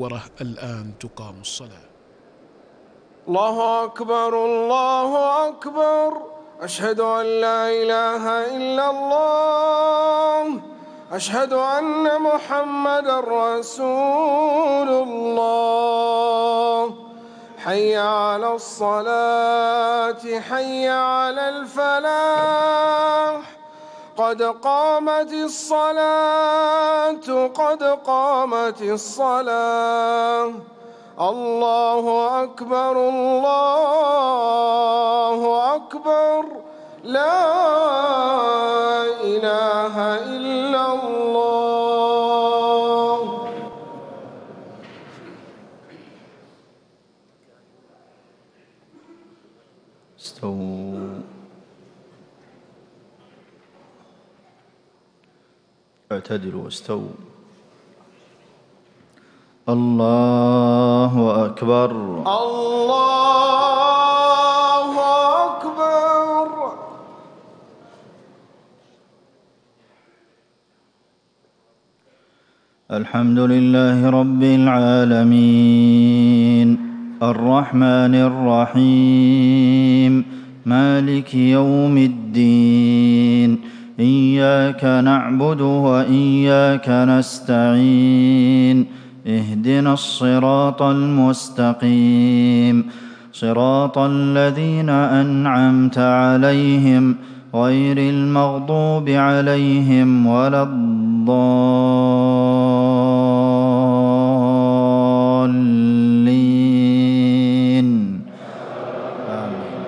المنورة. الآن تقام الصلاة. الله أكبر الله أكبر، أشهد أن لا إله إلا الله، أشهد أن محمدًا رسول الله. حي على الصلاة حي على الفلاح، قد قامت الصلاة قد قامت الصلاة. الله أكبر الله أكبر، لا إله إلا الله. استووا، اعتدلوا واستووا. الله أكبر الله أكبر. الحمد لله رب العالمين، الرحمن الرحيم، مالك يوم الدين. إياك نعبد وإياك نستعين، اهدنا الصراط المستقيم، صراط الذين أنعمت عليهم غير المغضوب عليهم ولا الضالين. آمين.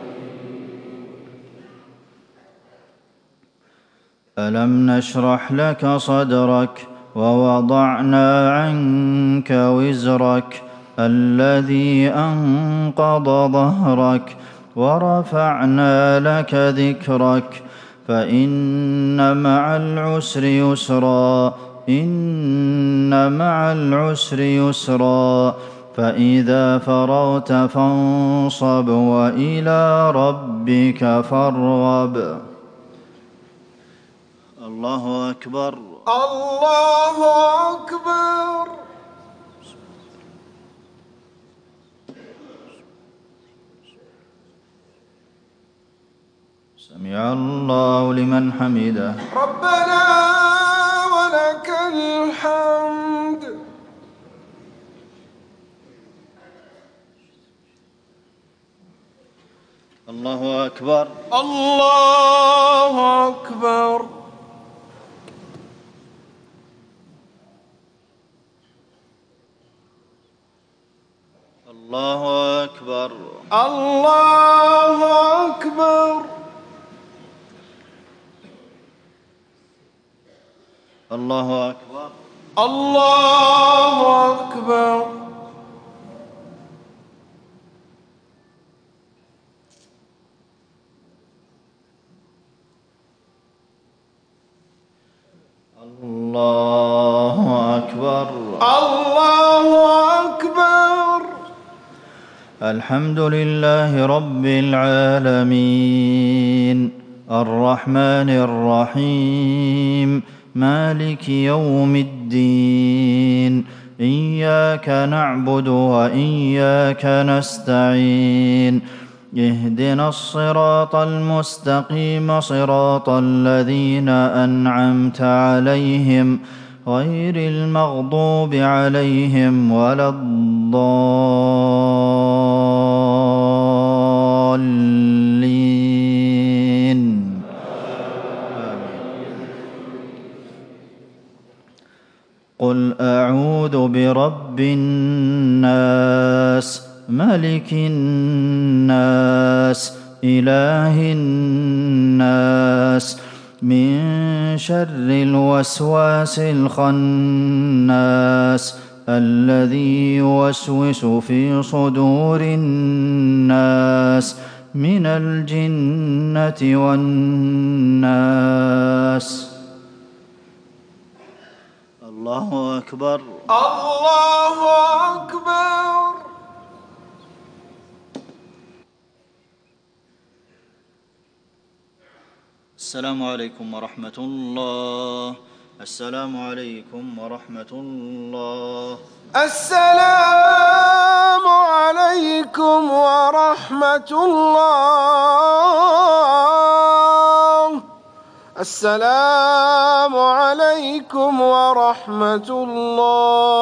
ألم نشرح لك صدرك ووضعنا عنك وزرك الذي أنقض ظهرك ورفعنا لك ذكرك، فإن مع العسر يسرا، إن مع العسر يسرا، فإذا فرغت فانصب وإلى ربك فارغب. الله أكبر الله أكبر. سمع الله لمن حمده. ربنا ولك الحمد. الله أكبر الله أكبر. الله أكبر الله أكبر. الله أكبر الله أكبر. الله أكبر الله أكبر. الحمد لله رب العالمين، الرحمن الرحيم، مالك يوم الدين. إياك نعبد وإياك نستعين، اهدنا الصراط المستقيم، صراط الذين أنعمت عليهم غير المغضوب عليهم ولا الضالين. قل أعوذ برب الناس، ملك الناس، إله الناس، من شر الوسواس الخناس الذي يوسوس في صدور الناس من الجنة والناس. الله أكبر الله أكبر. السلام عليكم ورحمة الله. السلام عليكم ورحمة الله. السلام عليكم ورحمة الله. السلام عليكم ورحمة الله.